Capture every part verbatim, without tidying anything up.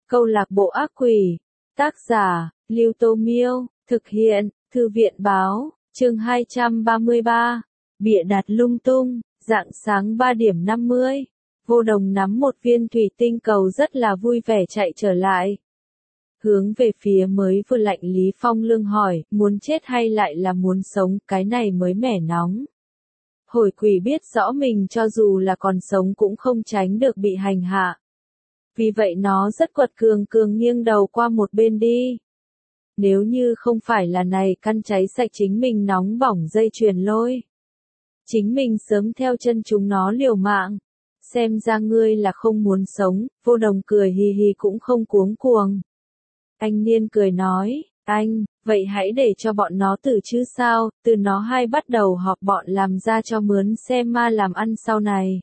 Câu lạc bộ ác quỷ. Tác giả, Lưu Tô Miêu. Thực hiện, Thư viện báo. Chương hai trăm ba mươi ba. Bịa đặt lung tung. Rạng sáng ba điểm năm mươi. Vô Đồng nắm một viên thủy tinh cầu rất là vui vẻ chạy trở lại. Hướng về phía mới vừa lạnh Lý Phong Lương hỏi, muốn chết hay lại là muốn sống, cái này mới mẻ nóng. Hồi quỷ biết rõ mình cho dù là còn sống cũng không tránh được bị hành hạ. Vì vậy nó rất quật cường cường nghiêng đầu qua một bên đi. Nếu như không phải là này căn cháy sạch chính mình nóng bỏng dây chuyền lôi. Chính mình sớm theo chân chúng nó liều mạng. Xem ra ngươi là không muốn sống, Vô Đồng cười hì hì cũng không cuống cuồng. Anh Niên cười nói, anh, vậy hãy để cho bọn nó tử chứ sao, từ nó hai bắt đầu họp bọn làm ra cho mướn xe ma làm ăn sau này.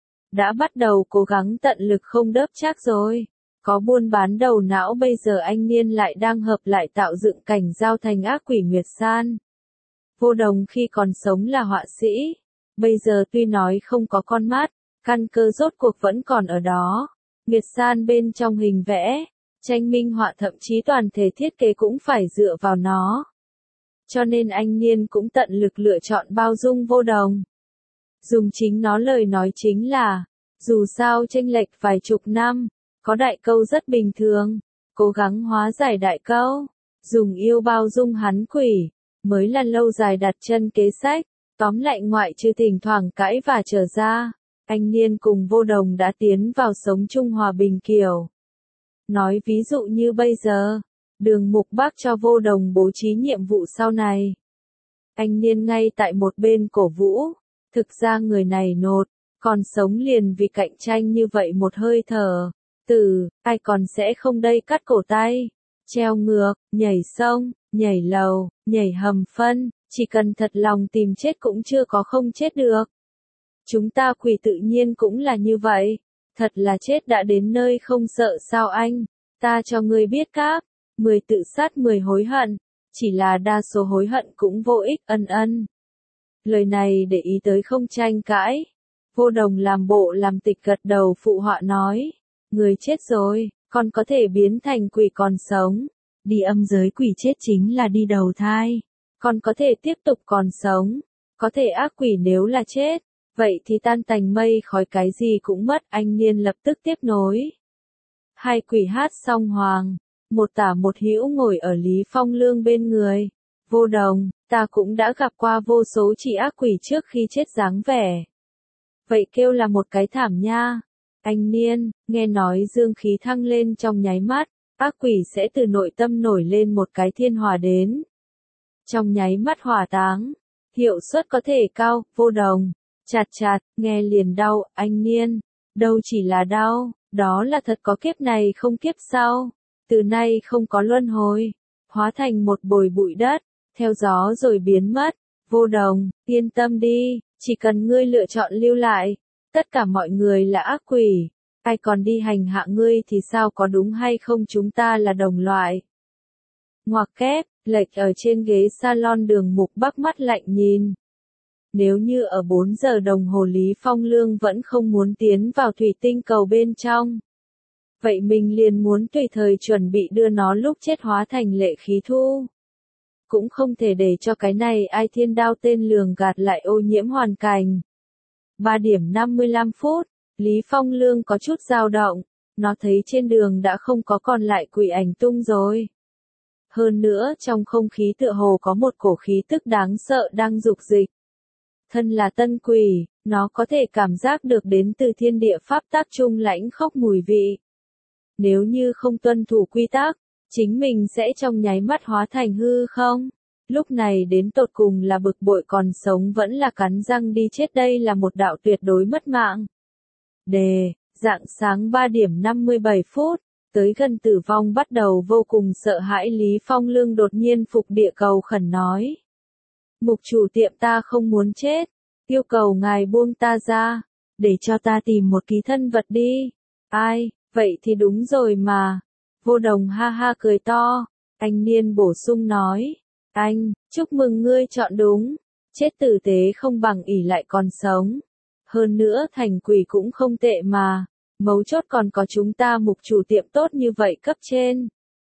Đã bắt đầu cố gắng tận lực không đớp chắc rồi. Có buôn bán đầu não bây giờ anh Niên lại đang hợp lại tạo dựng cảnh giao thành ác quỷ Nguyệt San. Vô Đồng khi còn sống là họa sĩ. Bây giờ tuy nói không có con mắt, căn cơ rốt cuộc vẫn còn ở đó. Nguyệt San bên trong hình vẽ, tranh minh họa thậm chí toàn thể thiết kế cũng phải dựa vào nó. Cho nên anh Niên cũng tận lực lựa chọn bao dung Vô Đồng. Dùng chính nó lời nói chính là, dù sao chênh lệch vài chục năm, có đại câu rất bình thường, cố gắng hóa giải đại câu, dùng yêu bao dung hắn quỷ, mới là lâu dài đặt chân kế sách, tóm lại ngoại trừ thỉnh thoảng cãi và trở ra, anh Niên cùng Vô Đồng đã tiến vào sống chung hòa bình kiểu. Nói ví dụ như bây giờ, Đường Mục Bác cho Vô Đồng bố trí nhiệm vụ sau này. Anh Niên ngay tại một bên cổ vũ, thực ra người này nột, còn sống liền vì cạnh tranh như vậy một hơi thở. Từ, ai còn sẽ không đây cắt cổ tay, treo ngược, nhảy sông, nhảy lầu, nhảy hầm phân, chỉ cần thật lòng tìm chết cũng chưa có không chết được. Chúng ta quỷ tự nhiên cũng là như vậy, thật là chết đã đến nơi không sợ sao anh, ta cho ngươi biết các, mười tự sát mười hối hận, chỉ là đa số hối hận cũng vô ích ân ân. Lời này để ý tới không tranh cãi, Vô Đồng làm bộ làm tịch gật đầu phụ họa nói. Người chết rồi, còn có thể biến thành quỷ còn sống. Đi âm giới quỷ chết chính là đi đầu thai. Còn có thể tiếp tục còn sống. Có thể ác quỷ nếu là chết. Vậy thì tan tành mây khói cái gì cũng mất. Anh Niên lập tức tiếp nối. Hai quỷ hát song hoàng. Một tả một hữu ngồi ở Lý Phong Lương bên người. Vô Đồng, ta cũng đã gặp qua vô số chị ác quỷ trước khi chết dáng vẻ. Vậy kêu là một cái thảm nha. Anh Niên, nghe nói dương khí thăng lên trong nháy mắt, ác quỷ sẽ từ nội tâm nổi lên một cái thiên hỏa đến. Trong nháy mắt hỏa táng, hiệu suất có thể cao, Vô Đồng, chạt chạt, nghe liền đau, anh Niên, đâu chỉ là đau, đó là thật có kiếp này không kiếp sau, từ nay không có luân hồi, hóa thành một bồi bụi đất, theo gió rồi biến mất, Vô Đồng, yên tâm đi, chỉ cần ngươi lựa chọn lưu lại. Tất cả mọi người là ác quỷ, ai còn đi hành hạ ngươi thì sao có đúng hay không chúng ta là đồng loại. Ngoặc kép, lệch ở trên ghế salon Đường Mục Bác mắt lạnh nhìn. Nếu như ở bốn giờ đồng hồ Lý Phong Lương vẫn không muốn tiến vào thủy tinh cầu bên trong. Vậy mình liền muốn tùy thời chuẩn bị đưa nó lúc chết hóa thành lệ khí thu. Cũng không thể để cho cái này ai thiên đao tên lường gạt lại ô nhiễm hoàn cảnh. ba điểm năm mươi lăm phút, Lý Phong Lương có chút dao động, nó thấy trên đường đã không có còn lại quỷ ảnh tung rồi. Hơn nữa trong không khí tựa hồ có một cổ khí tức đáng sợ đang dục dịch. Thân là tân quỷ, nó có thể cảm giác được đến từ thiên địa pháp tác trung lãnh khốc mùi vị. Nếu như không tuân thủ quy tắc, chính mình sẽ trong nháy mắt hóa thành hư không? Lúc này đến tột cùng là bực bội còn sống vẫn là cắn răng đi chết đây là một đạo tuyệt đối mất mạng. Đề, rạng sáng ba điểm năm mươi bảy phút, tới gần tử vong bắt đầu vô cùng sợ hãi Lý Phong Lương đột nhiên phục địa cầu khẩn nói. Mục chủ tiệm ta không muốn chết, yêu cầu ngài buông ta ra, để cho ta tìm một ký thân vật đi. Ai, vậy thì đúng rồi mà. Vô Đồng ha ha cười to, anh Niên bổ sung nói. Anh, chúc mừng ngươi chọn đúng, chết tử tế không bằng ỷ lại còn sống. Hơn nữa thành quỷ cũng không tệ mà, Mấu chốt còn có chúng ta mục chủ tiệm tốt như vậy cấp trên.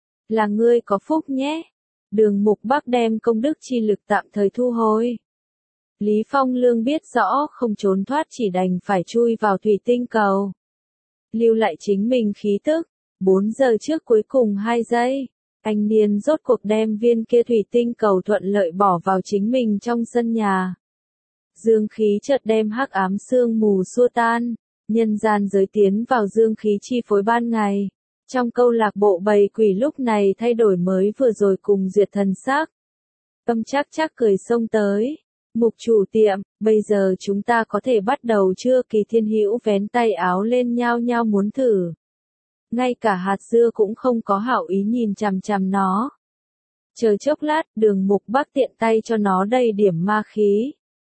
Là ngươi có phúc nhé. Đường Mục Bắc đem công đức chi lực tạm thời thu hồi. Lý Phong Lương biết rõ không trốn thoát chỉ đành phải chui vào thủy tinh cầu. Lưu lại chính mình khí tức. bốn giờ trước cuối cùng hai giây. Anh Niên rốt cuộc đem viên kia thủy tinh cầu thuận lợi bỏ vào chính mình trong sân nhà. Dương khí chợt đem hắc ám sương mù xua tan. Nhân gian giới tiến vào dương khí chi phối ban ngày. Trong câu lạc bộ bầy quỷ lúc này thay đổi mới vừa rồi cùng duyệt thần sắc. Âm chắc chắc cười xông tới. Mục chủ tiệm, bây giờ chúng ta có thể bắt đầu chưa? Kỳ Thiên Hữu vén tay áo lên nhao nhao muốn thử. Ngay cả hạt dưa cũng không có hảo ý nhìn chằm chằm nó. Chờ chốc lát, Đường Mục Bắc tiện tay cho nó đầy điểm ma khí.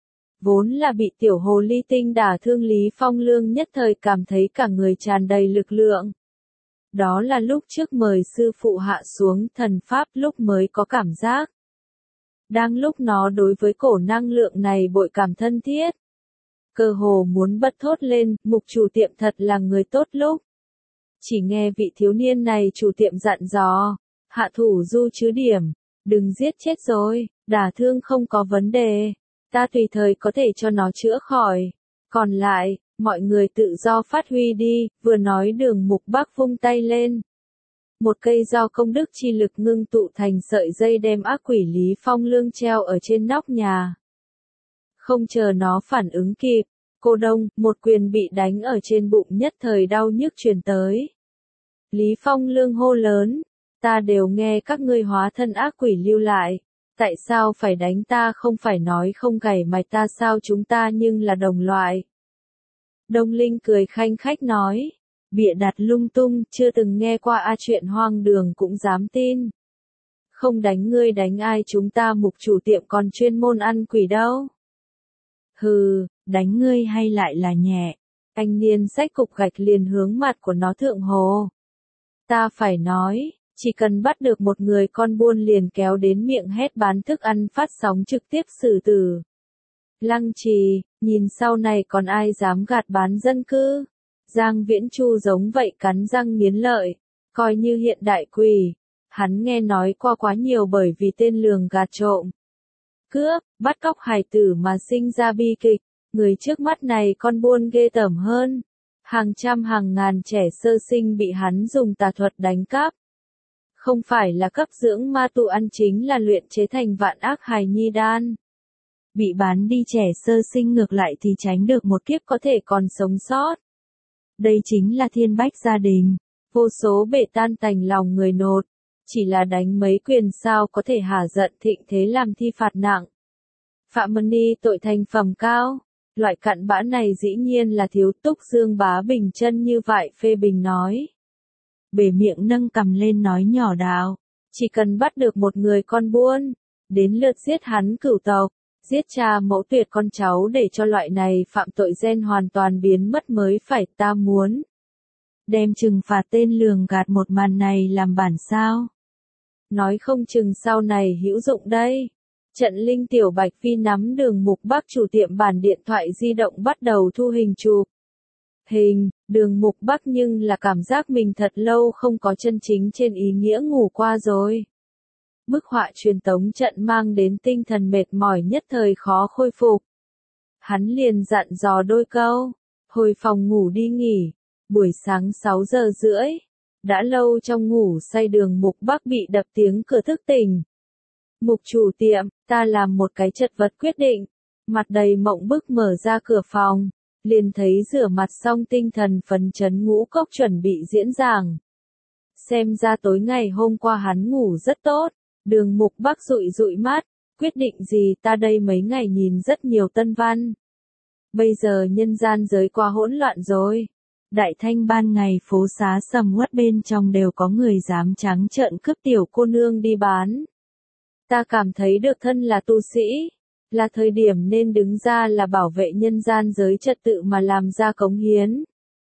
Vốn là bị tiểu hồ ly tinh đả thương, Lý Phong Lương nhất thời cảm thấy cả người tràn đầy lực lượng. Đó là lúc trước mời sư phụ hạ xuống thần pháp lúc mới có cảm giác. Đang lúc nó đối với cổ năng lượng này bội cảm thân thiết. Cơ hồ muốn bật thốt lên, mục chủ tiệm thật là người tốt lúc. Chỉ nghe vị thiếu niên này chủ tiệm dặn dò, hạ thủ du chứ điểm, đừng giết chết rồi, đả thương không có vấn đề, ta tùy thời có thể cho nó chữa khỏi, còn lại, mọi người tự do phát huy đi. Vừa nói, Đường Mục Bắc vung tay lên. Một cây do công đức chi lực ngưng tụ thành sợi dây đem ác quỷ Lý Phong Lương treo ở trên nóc nhà. Không chờ nó phản ứng kịp, cô đông, một quyền bị đánh ở trên bụng nhất thời đau nhức truyền tới. Lý Phong Lương hô lớn, ta đều nghe các ngươi hóa thân ác quỷ lưu lại, tại sao phải đánh ta? Không phải nói không gảy mạch ta sao? Chúng ta nhưng là đồng loại. Đông Linh cười khanh khách nói, bịa đặt lung tung, chưa từng nghe qua a chuyện hoang đường cũng dám tin. Không đánh ngươi đánh ai? Chúng ta mục chủ tiệm còn chuyên môn ăn quỷ đâu. Hừ, đánh ngươi hay lại là nhẹ. Anh Niên xách cục gạch liền hướng mặt của nó thượng hồ. Ta phải nói, chỉ cần bắt được một người con buôn liền kéo đến miệng hét bán thức ăn phát sóng trực tiếp xử tử. Lăng Trì, nhìn sau này còn ai dám gạt bán dân cư. Giang Viễn Chu giống vậy cắn răng nghiến lợi, coi như hiện đại quỷ. Hắn nghe nói qua quá nhiều bởi vì tên lường gạt trộm, cướp, bắt cóc hài tử mà sinh ra bi kịch. Người trước mắt này con buôn ghê tởm hơn. Hàng trăm hàng ngàn trẻ sơ sinh bị hắn dùng tà thuật đánh cắp. Không phải là cấp dưỡng ma tu ăn, chính là luyện chế thành vạn ác hài nhi đan. Bị bán đi trẻ sơ sinh ngược lại thì tránh được một kiếp có thể còn sống sót. Đây chính là thiên bách gia đình. Vô số bể tan tành lòng người nột. Chỉ là đánh mấy quyền sao có thể hả giận thịnh thế làm thi phạt nặng. Phạm Mân Ni tội thành phẩm cao. Loại cặn bã này dĩ nhiên là thiếu. Túc Dương Bá bình chân như vậy phê bình nói. Bể miệng nâng cầm lên nói nhỏ đạo. Chỉ cần bắt được một người con buôn. Đến lượt giết hắn cửu tộc. Giết cha mẫu tuyệt con cháu để cho loại này phạm tội gen hoàn toàn biến mất mới phải. Ta muốn đem trừng phạt tên lường gạt một màn này làm bản sao. Nói không chừng sau này hữu dụng đây. Trận Linh Tiểu Bạch Phi nắm Đường Mục Bắc chủ tiệm bàn điện thoại di động bắt đầu thu hình chụp hình. Đường Mục Bắc nhưng là cảm giác mình thật lâu không có chân chính trên ý nghĩa ngủ qua rồi. Bức họa truyền tống trận mang đến tinh thần mệt mỏi nhất thời khó khôi phục. Hắn liền dặn dò đôi câu, hồi phòng ngủ đi nghỉ. Buổi sáng sáu giờ rưỡi, đã lâu trong ngủ say Đường Mục Bắc bị đập tiếng cửa thức tỉnh. Mục chủ tiệm, ta làm một cái chật vật quyết định. Mặt đầy mộng bức mở ra cửa phòng, liền thấy rửa mặt xong tinh thần phấn chấn Ngũ Cốc chuẩn bị diễn giảng. Xem ra tối ngày hôm qua hắn ngủ rất tốt. Đường Mục Bắc dụi dụi mắt, quyết định gì? Ta đây mấy ngày nhìn rất nhiều tân văn. Bây giờ nhân gian giới qua hỗn loạn rồi. Đại Thanh ban ngày phố xá sầm uất, bên trong đều có người dám trắng trợn cướp tiểu cô nương đi bán. Ta cảm thấy được thân là tu sĩ, là thời điểm nên đứng ra là bảo vệ nhân gian giới trật tự mà làm ra cống hiến.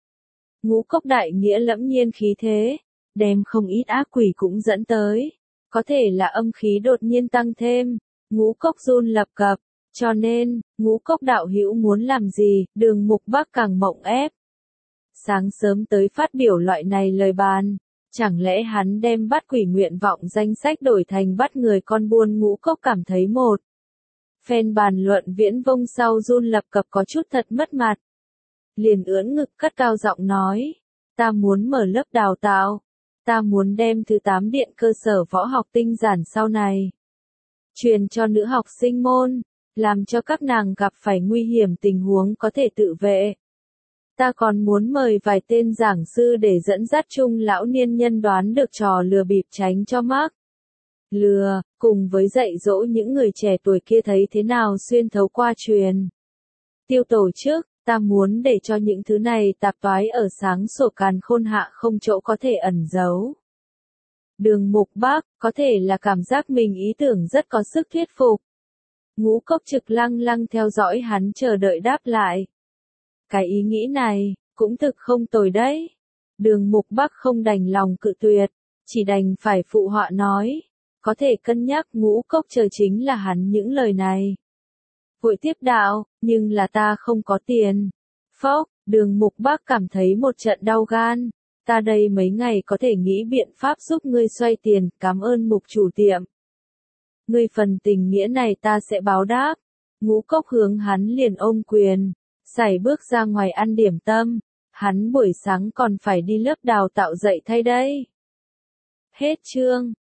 Ngũ Cốc đại nghĩa lẫm nhiên khí thế, đem không ít ác quỷ cũng dẫn tới. Có thể là âm khí đột nhiên tăng thêm, Ngũ Cốc run lập cập, cho nên, Ngũ Cốc đạo hữu muốn làm gì? Đường Mục Bắc càng mộng ép. sáng sớm tới phát biểu loại này lời bàn. Chẳng lẽ hắn đem bắt quỷ nguyện vọng danh sách đổi thành bắt người con buôn Ngũ Cốc cảm thấy một phen bàn luận viễn vông sau run lập cập có chút thật mất mặt. Liền ưỡn ngực cất cao giọng nói, ta muốn mở lớp đào tạo, ta muốn đem thứ tám điện cơ sở võ học tinh giản sau này truyền cho nữ học sinh môn, làm cho các nàng gặp phải nguy hiểm tình huống có thể tự vệ. Ta còn muốn mời vài tên giảng sư để dẫn dắt chung lão niên nhân đoán được trò lừa bịp tránh cho mắc lừa, cùng với dạy dỗ những người trẻ tuổi kia thấy thế nào xuyên thấu qua truyền tiêu tổ chức. Ta muốn để cho những thứ này tạp toái ở sáng sổ càn khôn hạ không chỗ có thể ẩn giấu. Đường Mục Bác, có thể là cảm giác mình ý tưởng rất có sức thuyết phục. Ngũ Cốc trực lăng lăng theo dõi hắn chờ đợi đáp lại. Cái ý nghĩ này, cũng thực không tồi đấy. Đường Mục Bác không đành lòng cự tuyệt, chỉ đành phải phụ họa nói. Có thể cân nhắc Ngũ Cốc chờ chính là hắn những lời này. Vội tiếp đạo, nhưng là ta không có tiền. Phốc, Đường Mục Bác cảm thấy một trận đau gan. Ta đây mấy ngày có thể nghĩ biện pháp giúp ngươi xoay tiền, cảm ơn Mục chủ tiệm. Ngươi phần tình nghĩa này ta sẽ báo đáp. Ngũ Cốc hướng hắn liền ôm quyền, sải bước ra ngoài ăn điểm tâm. Hắn buổi sáng còn phải đi lớp đào tạo dạy thay đây. Hết chương.